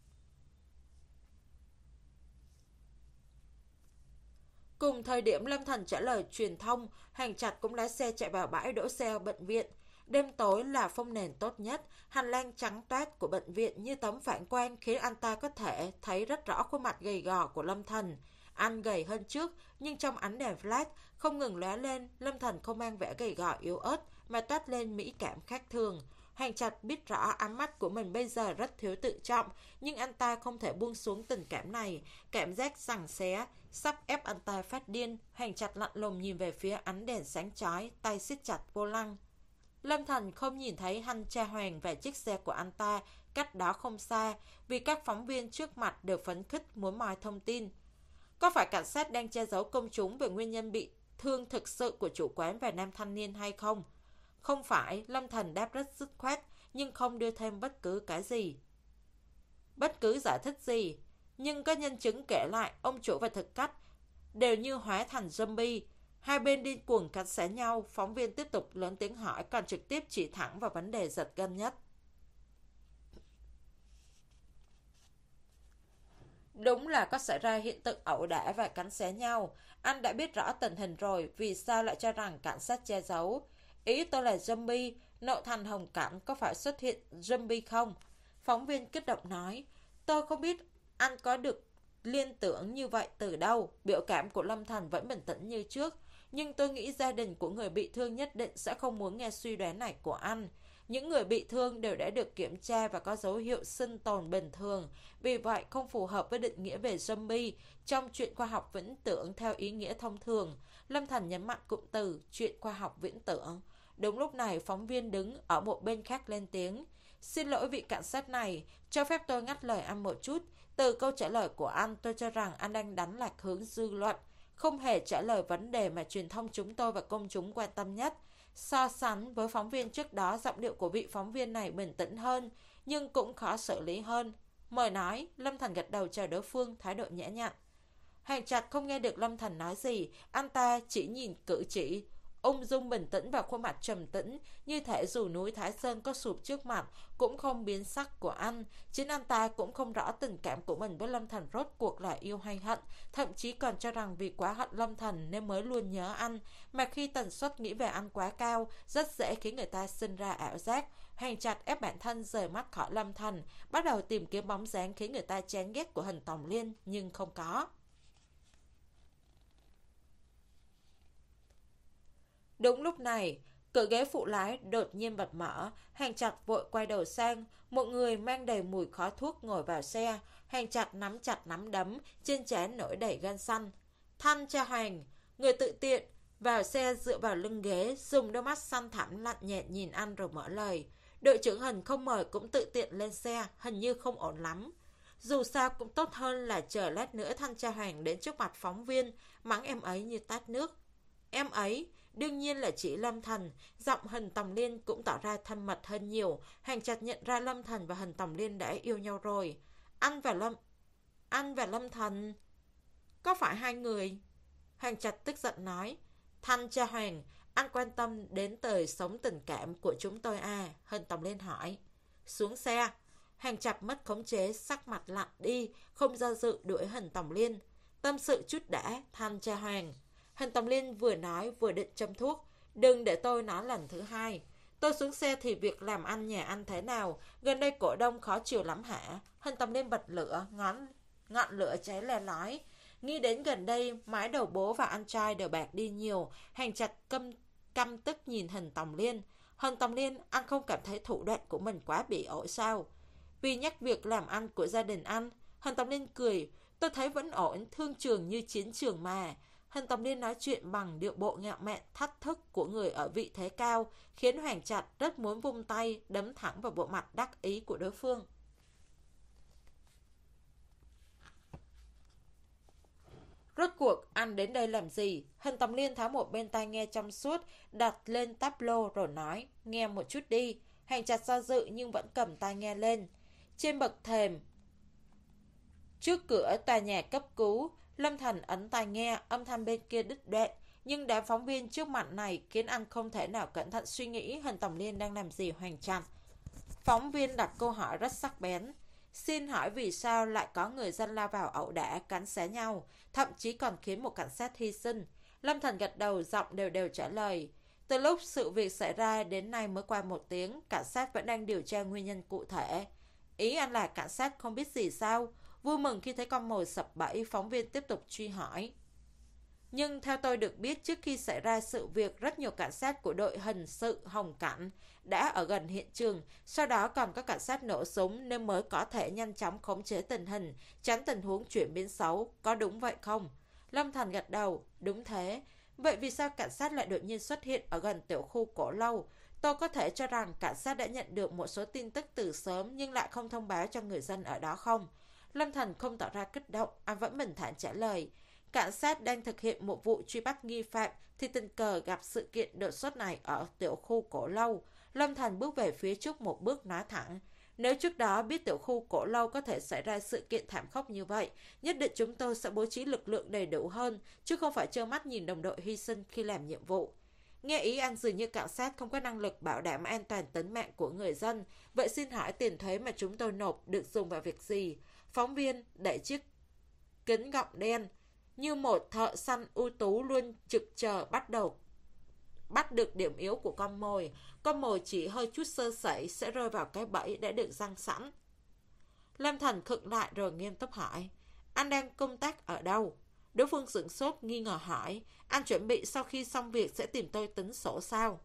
Cùng thời điểm Lâm Thần trả lời truyền thông, Hành Trạch cũng lái xe chạy vào bãi đỗ xe bệnh viện. Đêm tối là phông nền tốt nhất, hành lang trắng toát của bệnh viện như tấm phản quang khiến anh ta có thể thấy rất rõ khuôn mặt gầy gò của Lâm Thần. Anh gầy hơn trước, nhưng trong ánh đèn flash không ngừng lóe lên, Lâm Thần không mang vẻ gầy gò yếu ớt mà toát lên mỹ cảm khác thường. Hành Trạch biết rõ ánh mắt của mình bây giờ rất thiếu tự trọng, nhưng anh ta không thể buông xuống tình cảm này. Cảm giác giằng xé sắp ép anh ta phát điên. Hành Trạch lạnh lùng nhìn về phía ánh đèn sáng chói, tay siết chặt vô lăng. Lâm Thần không nhìn thấy Hanh Cha Hoàng và chiếc xe của anh ta cách đó không xa, vì các phóng viên trước mặt đều phấn khích muốn moi thông tin. Có phải cảnh sát đang che giấu công chúng về nguyên nhân bị thương thực sự của chủ quán và nam thanh niên hay không? Không phải, Lâm Thần đáp rất dứt khoát, nhưng không đưa thêm bất cứ cái gì. Bất cứ giải thích gì, nhưng có nhân chứng kể lại ông chủ và thực khách đều như hóa thành zombie. Hai bên điên cuồng cắn xé nhau, phóng viên tiếp tục lớn tiếng hỏi, còn trực tiếp chỉ thẳng vào vấn đề giật gân nhất. Đúng là có xảy ra hiện tượng ẩu đả và cắn xé nhau. Anh đã biết rõ tình hình rồi, vì sao lại cho rằng cảnh sát che giấu? Ý tôi là zombie, nội thành Hồng Cảnh có phải xuất hiện zombie không? Phóng viên kích động nói, tôi không biết anh có được liên tưởng như vậy từ đâu. Biểu cảm của Lâm Thần vẫn bình tĩnh như trước, nhưng tôi nghĩ gia đình của người bị thương nhất định sẽ không muốn nghe suy đoán này của anh. Những người bị thương đều đã được kiểm tra và có dấu hiệu sinh tồn bình thường, vì vậy không phù hợp với định nghĩa về zombie trong chuyện khoa học viễn tưởng theo ý nghĩa thông thường. Lâm Thành nhấn mạnh cụm từ chuyện khoa học viễn tưởng. Đúng lúc này, phóng viên đứng ở một bên khác lên tiếng. Xin lỗi vị cảnh sát này, cho phép tôi ngắt lời anh một chút. Từ câu trả lời của anh, tôi cho rằng anh đang đánh lạc hướng dư luận, không hề trả lời vấn đề mà truyền thông chúng tôi và công chúng quan tâm nhất. So sánh với phóng viên trước đó, giọng điệu của vị phóng viên này bình tĩnh hơn, nhưng cũng khó xử lý hơn. Mời nói. Lâm Thành gật đầu chào đối phương, thái độ nhã nhặn. Hàng Trạch không nghe được Lâm Thành nói gì, anh ta chỉ nhìn cử chỉ ung dung bình tĩnh và khuôn mặt trầm tĩnh, như thể dù núi Thái Sơn có sụp trước mặt cũng không biến sắc của anh. Chính anh ta cũng không rõ tình cảm của mình với Lâm Thành rốt cuộc là yêu hay hận, thậm chí còn cho rằng vì quá hận Lâm Thành nên mới luôn nhớ anh, mà khi tần suất nghĩ về anh quá cao, rất dễ khiến người ta sinh ra ảo giác. Hàng Trạch ép bản thân rời mắt khỏi Lâm Thành, bắt đầu tìm kiếm bóng dáng khiến người ta chán ghét của Hình Tòng Liên, nhưng không có. Đúng lúc này, cửa ghế phụ lái đột nhiên bật mở. Hàng Trạch vội quay đầu sang. Một người mang đầy mùi khói thuốc ngồi vào xe. Hàng Trạch nắm chặt nắm đấm, trên trán nổi đầy gân xanh. Thanh Cha Hoàng, người tự tiện vào xe dựa vào lưng ghế, dùng đôi mắt xanh thẳm lạnh nhạt nhìn anh rồi mở lời. Đội trưởng Hình không mời cũng tự tiện lên xe, hình như không ổn lắm. Dù sao cũng tốt hơn là chờ lát nữa Thanh Cha Hoàng đến trước mặt phóng viên, mắng em ấy như tát nước. Em ấy đương nhiên là chỉ Lâm Thành. Giọng Hình Tòng Liên cũng tỏ ra thân mật hơn nhiều. Hàng Trạch nhận ra Lâm Thành và Hình Tòng Liên đã yêu nhau rồi. Anh và Lâm Anh và Lâm Thành có phải hai người? Hàng Trạch tức giận nói. Thanh Cha Hoàng, anh quan tâm đến đời sống tình cảm của chúng tôi à? Hình Tòng Liên hỏi. Xuống xe. Hàng Trạch mất khống chế, sắc mặt lặn đi, không do dự đuổi Hình Tòng Liên. Tâm sự chút đã, Thanh Cha Hoàng. Hình Tòng Liên vừa nói vừa định châm thuốc. Đừng để tôi nói lần thứ hai. Tôi xuống xe thì việc làm ăn nhà anh thế nào? Gần đây cổ đông khó chịu lắm hả? Hình Tòng Liên bật lửa, ngón ngọn lửa cháy le lói. Nghĩ đến gần đây, mái đầu bố và anh trai đều bạc đi nhiều. Hàng Trạch căm, căm tức nhìn Hình Tòng Liên. Hình Tòng Liên, anh không cảm thấy thủ đoạn của mình quá bị ổi sao? Vì nhắc việc làm ăn của gia đình anh. Hình Tòng Liên cười. Tôi thấy vẫn ổn, thương trường như chiến trường mà. Hình Tòng Liên nói chuyện bằng điệu bộ ngạo mạn thách thức của người ở vị thế cao, khiến Hoàng Trạch rất muốn vung tay đấm thẳng vào bộ mặt đắc ý của đối phương. Rốt cuộc anh đến đây làm gì? Hình Tòng Liên tháo một bên tai nghe trong suốt, đặt lên táp lô rồi nói. Nghe một chút đi. Hoàng Trạch do dự nhưng vẫn cầm tai nghe lên. Trên bậc thềm trước cửa tòa nhà cấp cứu, Lâm Thành ấn tai nghe, âm thanh bên kia đứt đoạn, nhưng đám phóng viên trước mặt này khiến anh không thể nào cẩn thận suy nghĩ Hình Tòng Liên đang làm gì Hoàng Trạch. Phóng viên đặt câu hỏi rất sắc bén. Xin hỏi vì sao lại có người dân lao vào ẩu đả, cắn xé nhau, thậm chí còn khiến một cảnh sát hy sinh? Lâm Thành gật đầu, giọng đều đều trả lời. Từ lúc sự việc xảy ra đến nay mới qua một tiếng, cảnh sát vẫn đang điều tra nguyên nhân cụ thể. Ý anh là cảnh sát không biết gì sao? Vui mừng khi thấy con mồi sập bẫy, phóng viên tiếp tục truy hỏi. Nhưng theo tôi được biết, trước khi xảy ra sự việc, rất nhiều cảnh sát của đội hình sự Hồng Cảnh đã ở gần hiện trường, sau đó còn có cảnh sát nổ súng nên mới có thể nhanh chóng khống chế tình hình, tránh tình huống chuyển biến xấu. Có đúng vậy không? Lâm Thành gật đầu. Đúng thế. Vậy vì sao cảnh sát lại đột nhiên xuất hiện ở gần tiểu khu Cổ Lâu? Tôi có thể cho rằng cảnh sát đã nhận được một số tin tức từ sớm nhưng lại không thông báo cho người dân ở đó không? Lâm Thành không tỏ ra kích động, anh vẫn bình thản trả lời. Cảnh sát đang thực hiện một vụ truy bắt nghi phạm thì tình cờ gặp sự kiện đột xuất này ở tiểu khu Cổ Lâu. Lâm Thành bước về phía trước một bước nói thẳng. Nếu trước đó biết tiểu khu Cổ Lâu có thể xảy ra sự kiện thảm khốc như vậy, nhất định chúng tôi sẽ bố trí lực lượng đầy đủ hơn, chứ không phải trơ mắt nhìn đồng đội hy sinh khi làm nhiệm vụ. Nghe ý anh dường như cảnh sát không có năng lực bảo đảm an toàn tính mạng của người dân. Vậy xin hỏi tiền thuế mà chúng tôi nộp được dùng vào việc gì? Phóng viên đẩy chiếc kính gọng đen như một thợ săn ưu tú luôn trực chờ bắt đầu bắt được điểm yếu của con mồi. Con mồi chỉ hơi chút sơ sẩy sẽ rơi vào cái bẫy đã được giăng sẵn. Lâm Thành khựng lại rồi nghiêm túc hỏi. Anh đang công tác ở đâu? Đối phương sửng sốt nghi ngờ hỏi. Anh chuẩn bị sau khi xong việc sẽ tìm tôi tính sổ sao?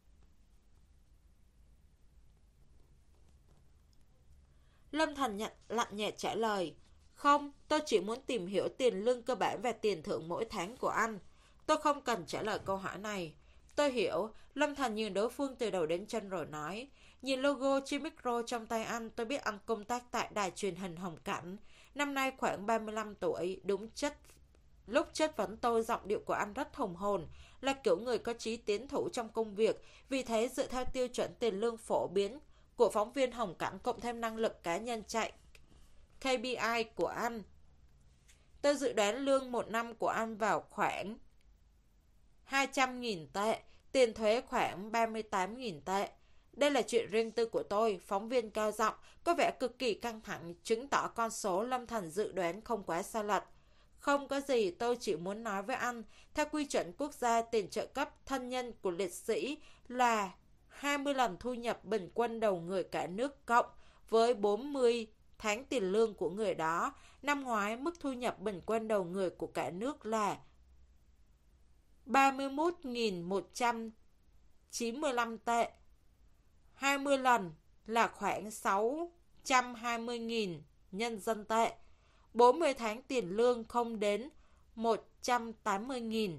Lâm Thành nhận lạnh nhạt trả lời. Không, tôi chỉ muốn tìm hiểu tiền lương cơ bản và tiền thưởng mỗi tháng của anh. Tôi không cần trả lời câu hỏi này. Tôi hiểu. Lâm Thành nhìn đối phương từ đầu đến chân rồi nói. Nhìn logo chiếc micro trong tay anh, tôi biết anh công tác tại đài truyền hình Hồng Cảnh. Năm nay khoảng ba mươi lăm tuổi, đúng chất. Lúc chất vấn tôi, giọng điệu của anh rất hùng hồn, là kiểu người có chí tiến thủ trong công việc. Vì thế, dựa theo tiêu chuẩn tiền lương phổ biến của phóng viên Hồng Cảnh cộng thêm năng lực cá nhân chạy K P I của anh, tôi dự đoán lương một năm của anh vào khoảng hai trăm nghìn tệ, tiền thuế khoảng ba mươi tám nghìn tệ. Đây là chuyện riêng tư của tôi, phóng viên cao giọng, có vẻ cực kỳ căng thẳng, chứng tỏ con số Lâm Thành dự đoán không quá xa lệch. Không có gì, tôi chỉ muốn nói với anh, theo quy chuẩn quốc gia, tiền trợ cấp thân nhân của liệt sĩ là hai mươi lần thu nhập bình quân đầu người cả nước cộng với bốn mươi tháng tiền lương của người đó. Năm ngoái, mức thu nhập bình quân đầu người của cả nước là ba mươi mốt nghìn một trăm chín mươi lăm tệ. hai mươi lần là khoảng sáu trăm hai mươi nghìn nhân dân tệ. bốn mươi tháng tiền lương không đến một trăm tám mươi nghìn.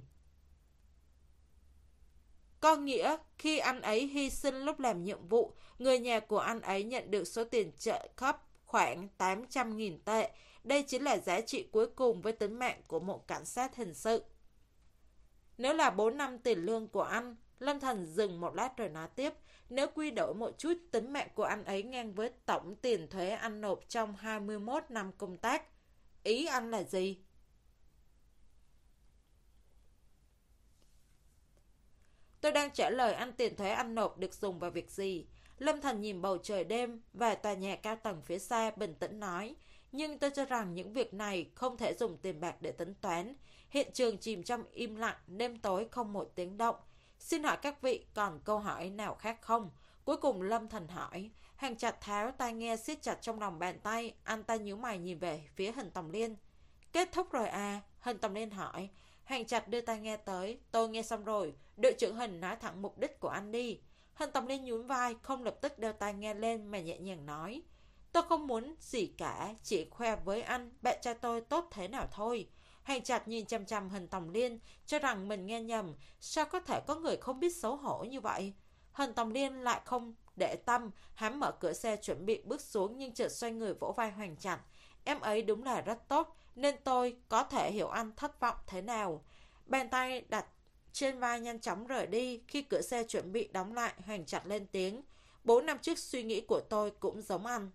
Có nghĩa khi anh ấy hy sinh lúc làm nhiệm vụ, người nhà của anh ấy nhận được số tiền trợ cấp khoảng tám trăm nghìn tệ. Đây chính là giá trị cuối cùng với tính mạng của một cảnh sát hình sự. Nếu là bốn năm tiền lương của anh, Lâm Thành dừng một lát rồi nói tiếp, nếu quy đổi một chút, tính mạng của anh ấy ngang với tổng tiền thuế anh nộp trong hai mươi mốt năm công tác. Ý anh là gì? Tôi đang trả lời anh tiền thuế anh nộp được dùng vào việc gì. Lâm Thành nhìn bầu trời đêm và tòa nhà cao tầng phía xa, bình tĩnh nói. Nhưng tôi cho rằng những việc này không thể dùng tiền bạc để tính toán. Hiện trường chìm trong im lặng, đêm tối không một tiếng động. Xin hỏi các vị còn câu hỏi nào khác không? Cuối cùng Lâm Thành hỏi. Hàng Chặt tháo tai nghe siết chặt trong lòng bàn tay. Anh ta nhíu mày nhìn về phía Hình Tòng Liên. Kết thúc rồi à? Hình Tòng Liên hỏi. Hàng Chặt đưa tai nghe tới. Tôi nghe xong rồi. Đội trưởng Hình nói thẳng mục đích của anh đi. Hình Tòng Liên nhún vai, không lập tức đeo tai nghe lên mà nhẹ nhàng nói. Tôi không muốn gì cả, chỉ khoe với anh bạn trai tôi tốt thế nào thôi. Hành Chặt nhìn chằm chằm Hình Tòng Liên, cho rằng mình nghe nhầm. Sao có thể có người không biết xấu hổ như vậy? Hình Tòng Liên lại không để tâm, hắn mở cửa xe chuẩn bị bước xuống, nhưng chợt xoay người vỗ vai Hoành Chặt. Em ấy đúng là rất tốt, nên tôi có thể hiểu anh thất vọng thế nào. Bàn tay đặt trên vai nhanh chóng rời đi. Khi cửa xe chuẩn bị đóng lại, Hoành Chặt lên tiếng. Bốn năm trước suy nghĩ của tôi cũng giống anh.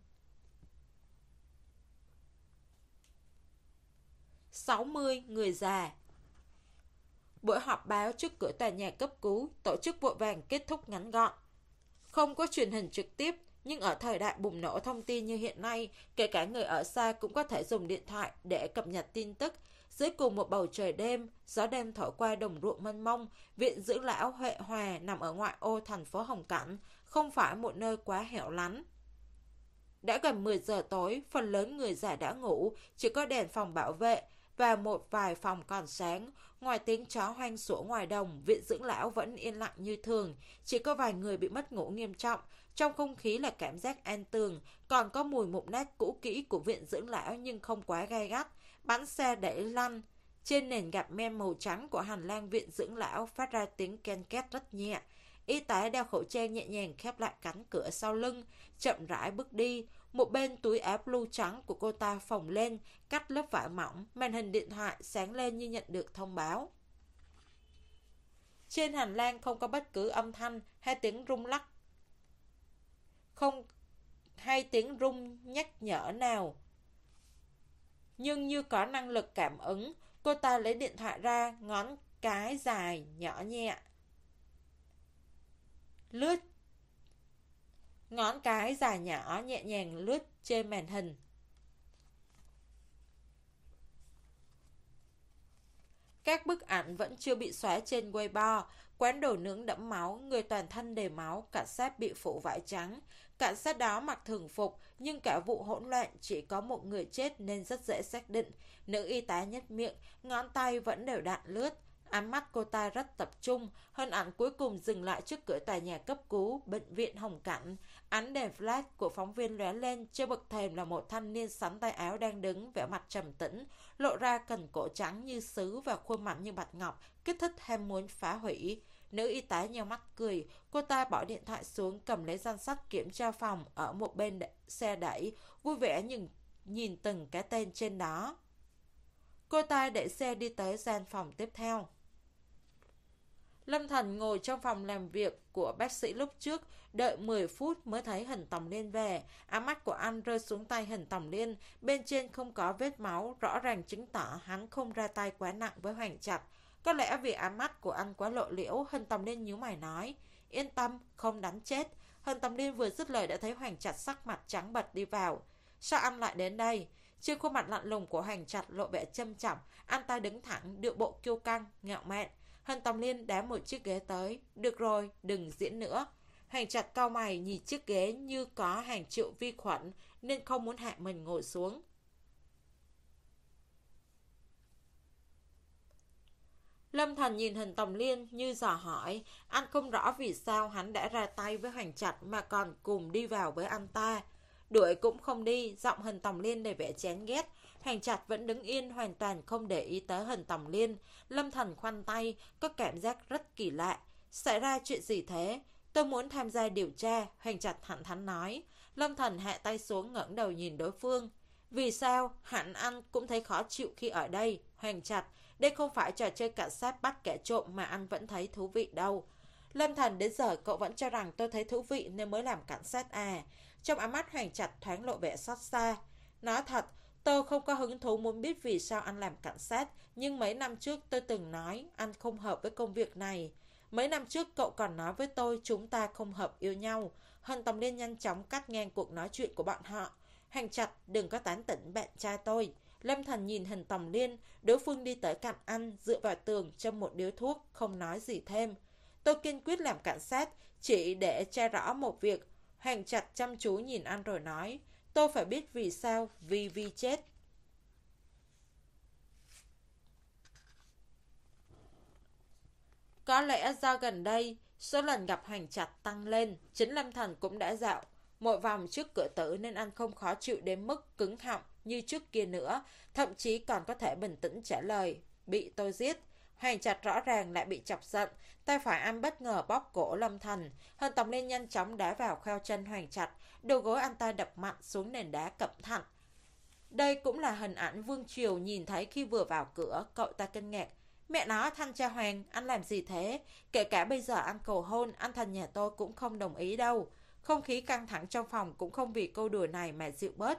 sáu mươi người già. Buổi họp báo trước cửa tòa nhà cấp cứu tổ chức vội vàng kết thúc ngắn gọn. Không có truyền hình trực tiếp, nhưng ở thời đại bùng nổ thông tin như hiện nay, kể cả người ở xa cũng có thể dùng điện thoại để cập nhật tin tức. Dưới cùng một bầu trời đêm, gió đêm thổi qua đồng ruộng mênh mông, viện dưỡng lão Huệ Hòa nằm ở ngoại ô thành phố Hồng Cảnh, không phải một nơi quá hẻo lánh. Đã gần mười giờ tối, phần lớn người già đã ngủ, chỉ có đèn phòng bảo vệ và một vài phòng còn sáng. Ngoài tiếng chó hoang sủa ngoài đồng, viện dưỡng lão vẫn yên lặng như thường, chỉ có vài người bị mất ngủ nghiêm trọng. Trong không khí là cảm giác an tường, còn có mùi mục nát cũ kỹ của viện dưỡng lão nhưng không quá gai gắt. Bánh xe đẩy lăn trên nền gạch men màu trắng của hành lang viện dưỡng lão phát ra tiếng ken két rất nhẹ. Y tá đeo khẩu trang nhẹ nhàng khép lại cánh cửa sau lưng, chậm rãi bước đi. Một bên túi áo blue trắng của cô ta phồng lên, cắt lớp vải mỏng, màn hình điện thoại sáng lên như nhận được thông báo. Trên hành lang không có bất cứ âm thanh hay tiếng rung lắc, không hay tiếng rung nhắc nhở nào. Nhưng như có năng lực cảm ứng, cô ta lấy điện thoại ra, ngón cái dài nhỏ nhẹ lướt ngón cái dài nhỏ nhẹ nhàng lướt trên màn hình. Các bức ảnh vẫn chưa bị xóa trên Weibo. Quán đồ nướng đẫm máu, người toàn thân đầy máu, cảnh sát bị phủ vải trắng. Cảnh sát đó mặc thường phục, nhưng cả vụ hỗn loạn chỉ có một người chết nên rất dễ xác định. Nữ y tá nhếch miệng, ngón tay vẫn đều đặn lướt. Ánh mắt cô ta rất tập trung. Hình ảnh cuối cùng dừng lại trước cửa tòa nhà cấp cứu bệnh viện Hồng Cảnh. Ánh đèn flash của phóng viên lóe lên, trên bậc thềm là một thanh niên sắn tay áo đang đứng, vẻ mặt trầm tĩnh, lộ ra cần cổ trắng như sứ và khuôn mặt như bạch ngọc, kích thích ham muốn phá hủy. Nữ y tá nheo mắt cười, cô ta bỏ điện thoại xuống, cầm lấy danh sách kiểm tra phòng ở một bên xe đẩy, vui vẻ nhìn, nhìn từng cái tên trên đó. Cô ta đẩy xe đi tới gian phòng tiếp theo. Lâm Thần ngồi trong phòng làm việc của bác sĩ lúc trước, đợi mười phút mới thấy Hình Tòng Liên về. Ánh mắt của anh rơi xuống tay Hình Tòng Liên, bên trên không có vết máu, rõ ràng chứng tỏ hắn không ra tay quá nặng với Hoằng Trạch. Có lẽ vì ánh mắt của anh quá lộ liễu, Hình Tòng Liên nhíu mày nói, yên tâm, không đánh chết. Hình Tòng Liên vừa dứt lời đã thấy Hoằng Trạch sắc mặt trắng bệch đi vào. Sao anh lại đến đây? Trên khuôn mặt lạnh lùng của Hoằng Trạch lộ vẻ châm trọng, anh ta đứng thẳng, điệu bộ kiêu căng, ngạo mạn. Hình Tòng Liên đá một chiếc ghế tới. Được rồi, đừng diễn nữa. Hoằng Trạch cau mày nhìn chiếc ghế như có hàng triệu vi khuẩn nên không muốn hạ mình ngồi xuống. Lâm Thần nhìn Hình Tòng Liên như dò hỏi. Anh không rõ vì sao hắn đã ra tay với Hoằng Trạch mà còn cùng đi vào với anh ta. Đuổi cũng không đi, giọng Hình Tòng Liên đầy vẻ chán ghét. Hoằng Trạch vẫn đứng yên, hoàn toàn không để ý tới Hình Tòng Liên. Lâm Thần khoanh tay, có cảm giác rất kỳ lạ. Xảy ra chuyện gì thế? Tôi muốn tham gia điều tra, Hoằng Trạch thẳng thắn nói. Lâm Thần hạ tay xuống, ngẩng đầu nhìn đối phương. Vì sao? Hẳn anh cũng thấy khó chịu khi ở đây. Hoằng Trạch, đây không phải trò chơi cảnh sát bắt kẻ trộm mà anh vẫn thấy thú vị đâu. Lâm Thần, đến giờ cậu vẫn cho rằng tôi thấy thú vị nên mới làm cảnh sát à? Trong ánh mắt Hoằng Trạch thoáng lộ vẻ xót xa. Nói thật, tôi không có hứng thú muốn biết vì sao anh làm cảnh sát, nhưng mấy năm trước tôi từng nói anh không hợp với công việc này. Mấy năm trước cậu còn nói với tôi chúng ta không hợp yêu nhau. Hình Tòng Liên nhanh chóng cắt ngang cuộc nói chuyện của bọn họ. Hoằng Trạch, đừng có tán tỉnh bạn trai tôi. Lâm Thần nhìn Hình Tòng Liên, đối phương đi tới cạnh anh, dựa vào tường châm một điếu thuốc, không nói gì thêm. Tôi kiên quyết làm cảnh sát, chỉ để tra rõ một việc. Hoằng Trạch chăm chú nhìn anh rồi nói, tôi phải biết vì sao Vi Vi chết. Có lẽ do gần đây, số lần gặp Hoằng Trạch tăng lên, chính Lâm Thần cũng đã dạo một vòng trước cửa tử nên anh không khó chịu đến mức cứng họng như trước kia nữa, thậm chí còn có thể bình tĩnh trả lời, bị tôi giết. Hoằng Trạch rõ ràng lại bị chọc giận, tay phải anh bất ngờ bóp cổ Lâm Thần. Hình Tòng Liên nhanh chóng đá vào kheo chân Hoằng Trạch, đầu gối anh ta đập mạnh xuống nền đá cẩm thạch. Đây cũng là hình ảnh Vương Triều nhìn thấy khi vừa vào cửa, cậu ta kinh ngạc. Mẹ nó, thanh tra Hoàng, anh làm gì thế? Kể cả bây giờ anh cầu hôn, anh Thần nhà tôi cũng không đồng ý đâu. Không khí căng thẳng trong phòng cũng không vì câu đùa này mà dịu bớt.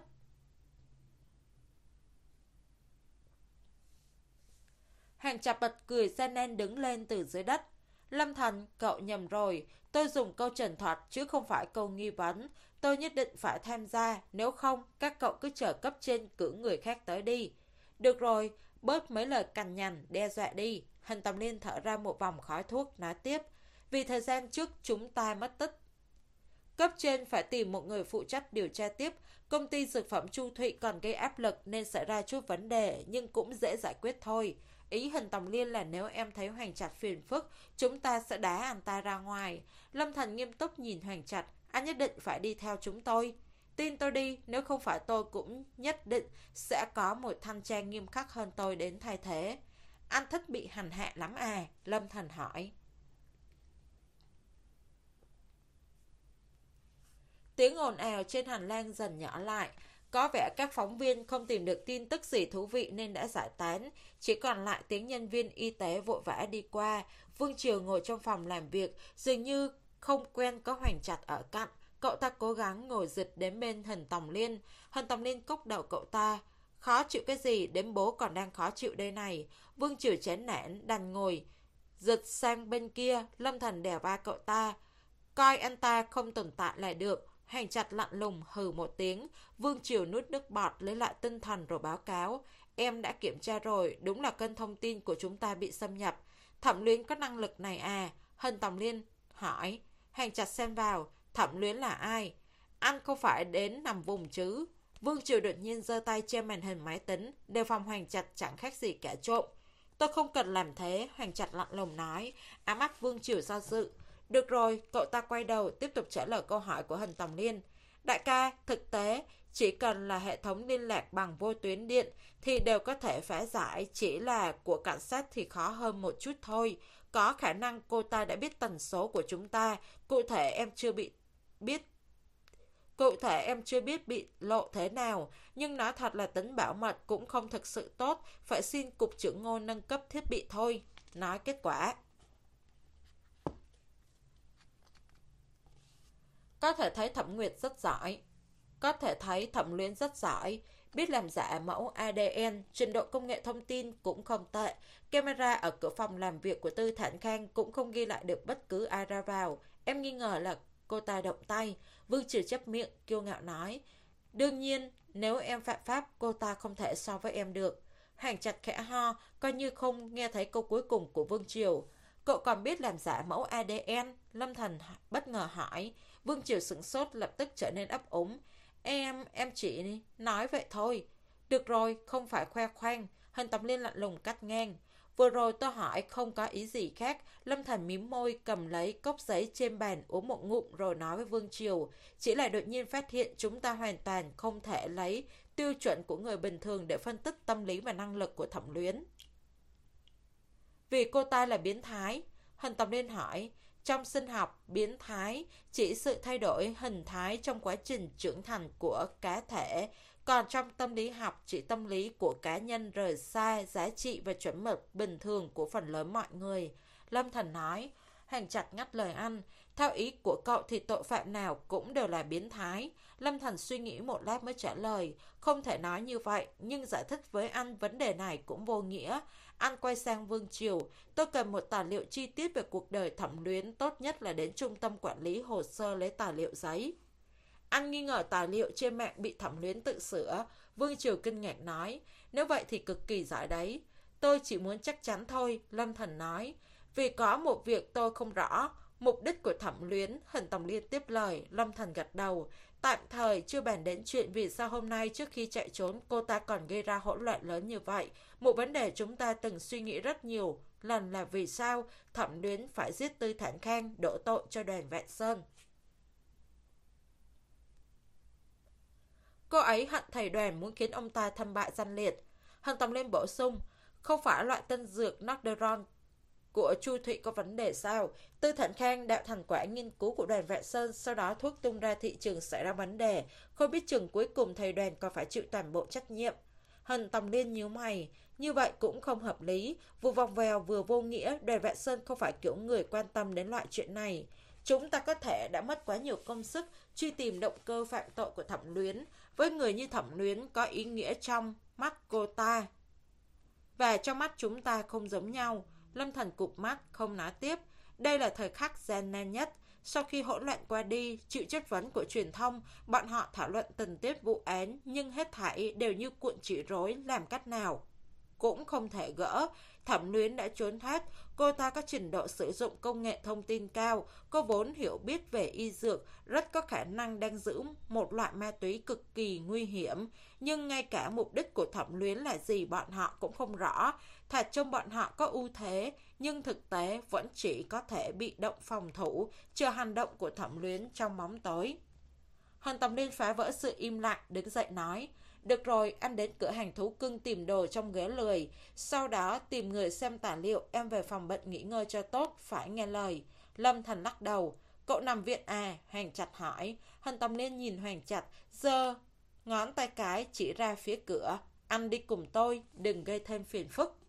Hoằng Trạch bật cười gian nan đứng lên từ dưới đất. Lâm Thần, cậu nhầm rồi. Tôi dùng câu trần thuật chứ không phải câu nghi vấn. Tôi nhất định phải tham gia. Nếu không, các cậu cứ chờ cấp trên cử người khác tới đi. Được rồi, bớt mấy lời cằn nhằn, đe dọa đi. Hình Tòng Liên thở ra một vòng khói thuốc, nói tiếp. Vì thời gian trước chúng ta mất tích. Cấp trên phải tìm một người phụ trách điều tra tiếp. Công ty dược phẩm Chu Thụy còn gây áp lực nên xảy ra chút vấn đề, nhưng cũng dễ giải quyết thôi. Ý Hình Tòng Liên là nếu em thấy Hoằng Trạch phiền phức, chúng ta sẽ đá anh ta ra ngoài. Lâm Thần nghiêm túc nhìn Hoằng Trạch, anh nhất định phải đi theo chúng tôi. Tin tôi đi, nếu không phải tôi cũng nhất định sẽ có một thanh tra nghiêm khắc hơn tôi đến thay thế. Anh thích bị hành hạ lắm à? Lâm Thần hỏi. Tiếng ồn ào trên hành lang dần nhỏ lại. Có vẻ các phóng viên không tìm được tin tức gì thú vị nên đã giải tán. Chỉ còn lại tiếng nhân viên y tế vội vã đi qua. Vương Triều ngồi trong phòng làm việc, dường như không quen có Hoằng Trạch ở cạnh. Cậu ta cố gắng ngồi dịch đến bên Hình Tòng Liên. Hình Tòng Liên cốc đầu cậu ta. Khó chịu cái gì, đến bố còn đang khó chịu đây này. Vương Triều chán nản đành ngồi dịch sang bên kia. Lâm Thần đè vai cậu ta. Coi anh ta không tồn tại là được. Hoằng Trạch lạnh lùng hừ một tiếng. Vương Triều nuốt nước bọt lấy lại tinh thần rồi báo cáo. Em đã kiểm tra rồi, đúng là kênh thông tin của chúng ta bị xâm nhập. Thẩm Luyến có năng lực này à? Hình Tòng Liên hỏi. Hoằng Trạch xen vào. Thẩm Luyến là ai? Anh không phải đến nằm vùng chứ? Vương Triều đột nhiên giơ tay che màn hình máy tính, đề phòng Hoằng Trạch chẳng khác gì kẻ trộm. Tôi không cần làm thế, Hoằng Trạch lạnh lùng nói. Ám mắt Vương Triều do dự. Được rồi, cậu ta quay đầu tiếp tục trả lời câu hỏi của Hình Tòng Liên. Đại ca, thực tế, chỉ cần là hệ thống liên lạc bằng vô tuyến điện thì đều có thể phá giải, chỉ là của cảnh sát thì khó hơn một chút thôi. Có khả năng cô ta đã biết tần số của chúng ta, cụ thể em chưa bị biết Cụ thể em chưa biết bị lộ thế nào, nhưng nói thật là tính bảo mật cũng không thực sự tốt, phải xin cục trưởng Ngô nâng cấp thiết bị thôi. Nói kết quả. Có thể thấy Thẩm Nguyệt rất giỏi. Có thể thấy Thẩm Luyến rất giỏi, biết làm giả mẫu a đê en, trình độ công nghệ thông tin cũng không tệ. Camera ở cửa phòng làm việc của Tư Thản Khang cũng không ghi lại được bất cứ ai ra vào. Em nghi ngờ là cô ta động tay. Vương Triều chép miệng, kiêu ngạo nói. Đương nhiên, nếu em phạm pháp, cô ta không thể so với em được. Hàng Chặt khẽ ho, coi như không nghe thấy câu cuối cùng của Vương Triều. Cậu còn biết làm giả mẫu a đê en? Lâm Thần bất ngờ hỏi. Vương Triều sửng sốt, lập tức trở nên ấp úng. Em, em chỉ nói vậy thôi. Được rồi, không phải khoe khoang. Hình Tòng Liên lạnh lùng cắt ngang. Vừa rồi tôi hỏi không có ý gì khác. Lâm Thần mím môi, cầm lấy cốc giấy trên bàn uống một ngụm rồi nói với Vương Triều. Chỉ là đột nhiên phát hiện chúng ta hoàn toàn không thể lấy tiêu chuẩn của người bình thường để phân tích tâm lý và năng lực của Thẩm Luyến. Vì cô ta là biến thái. Hình Tòng Liên hỏi. Trong sinh học, biến thái chỉ sự thay đổi hình thái trong quá trình trưởng thành của cá thể, còn trong tâm lý học chỉ tâm lý của cá nhân rời xa giá trị và chuẩn mực bình thường của phần lớn mọi người. Lâm Thần nói. Hàng Chặt ngắt lời anh. Theo ý của cậu thì tội phạm nào cũng đều là biến thái. Lâm Thần suy nghĩ một lát mới trả lời. Không thể nói như vậy, nhưng giải thích với anh vấn đề này cũng vô nghĩa. Anh quay sang Vương Triều. Tôi cần một tài liệu chi tiết về cuộc đời Thẩm Luyến, tốt nhất là đến trung tâm quản lý hồ sơ lấy tài liệu giấy. Anh nghi ngờ tài liệu trên mạng bị Thẩm Luyến tự sửa. Vương Triều kinh ngạc nói. Nếu vậy thì cực kỳ giỏi đấy. Tôi chỉ muốn chắc chắn thôi, Lâm Thần nói. Vì có một việc tôi không rõ. Mục đích của Thẩm Luyến. Hình Tòng Liên tiếp lời. Lâm Thần gật đầu. Tạm thời chưa bàn đến chuyện vì sao hôm nay trước khi chạy trốn cô ta còn gây ra hỗn loạn lớn như vậy. Một vấn đề chúng ta từng suy nghĩ rất nhiều lần là vì sao Thẩm Luyến phải giết Tư Thản Khang, đổ tội cho Đoàn Vạn Sơn. Cô ấy hận thầy Đoàn muốn khiến ông ta thâm bại danh liệt. Hình Tòng Liên bổ sung. Không phải loại tân dược Norderon của Chu Thụy có vấn đề sao? Tư Thản Khang đạo thành quả nghiên cứu của Đoàn Vạn Sơn, sau đó thuốc tung ra thị trường xảy ra vấn đề. Không biết chừng cuối cùng thầy Đoàn còn phải chịu toàn bộ trách nhiệm. Hình Tòng Liên nhíu mày. Như vậy cũng không hợp lý. Vừa vòng vèo vừa vô nghĩa. Đoàn Vạn Sơn không phải kiểu người quan tâm đến loại chuyện này. Chúng ta có thể đã mất quá nhiều công sức truy tìm động cơ phạm tội của Thẩm Luyến. Với người như Thẩm Luyến có ý nghĩa trong mắt cô ta và trong mắt chúng ta không giống nhau. Lâm Thần cụp mắt không nói tiếp. Đây là thời khắc gian nan nhất. Sau khi hỗn loạn qua đi, chịu chất vấn của truyền thông, bọn họ thảo luận tình tiết vụ án, nhưng hết thảy đều như cuộn chỉ rối, làm cách nào cũng không thể gỡ. Thẩm Luyến đã trốn thoát. Cô ta có trình độ sử dụng công nghệ thông tin cao, cô vốn hiểu biết về y dược, rất có khả năng đang giữ một loại ma túy cực kỳ nguy hiểm. Nhưng ngay cả mục đích của Thẩm Luyến là gì bọn họ cũng không rõ. Thật trong bọn họ có ưu thế, nhưng thực tế vẫn chỉ có thể bị động phòng thủ, chờ hành động của Thẩm Luyến trong bóng tối. Hình Tòng Liên phá vỡ sự im lặng, đứng dậy nói. Được rồi, anh đến cửa hàng thú cưng tìm đồ trong ghế lười. Sau đó tìm người xem tài liệu, em về phòng bệnh nghỉ ngơi cho tốt, phải nghe lời. Lâm Thần lắc đầu. Cậu nằm viện à? Hoàng Chặt hỏi. Hình Tòng Liên nhìn Hoàng Chặt, giơ ngón tay cái chỉ ra phía cửa. Anh đi cùng tôi, đừng gây thêm phiền phức.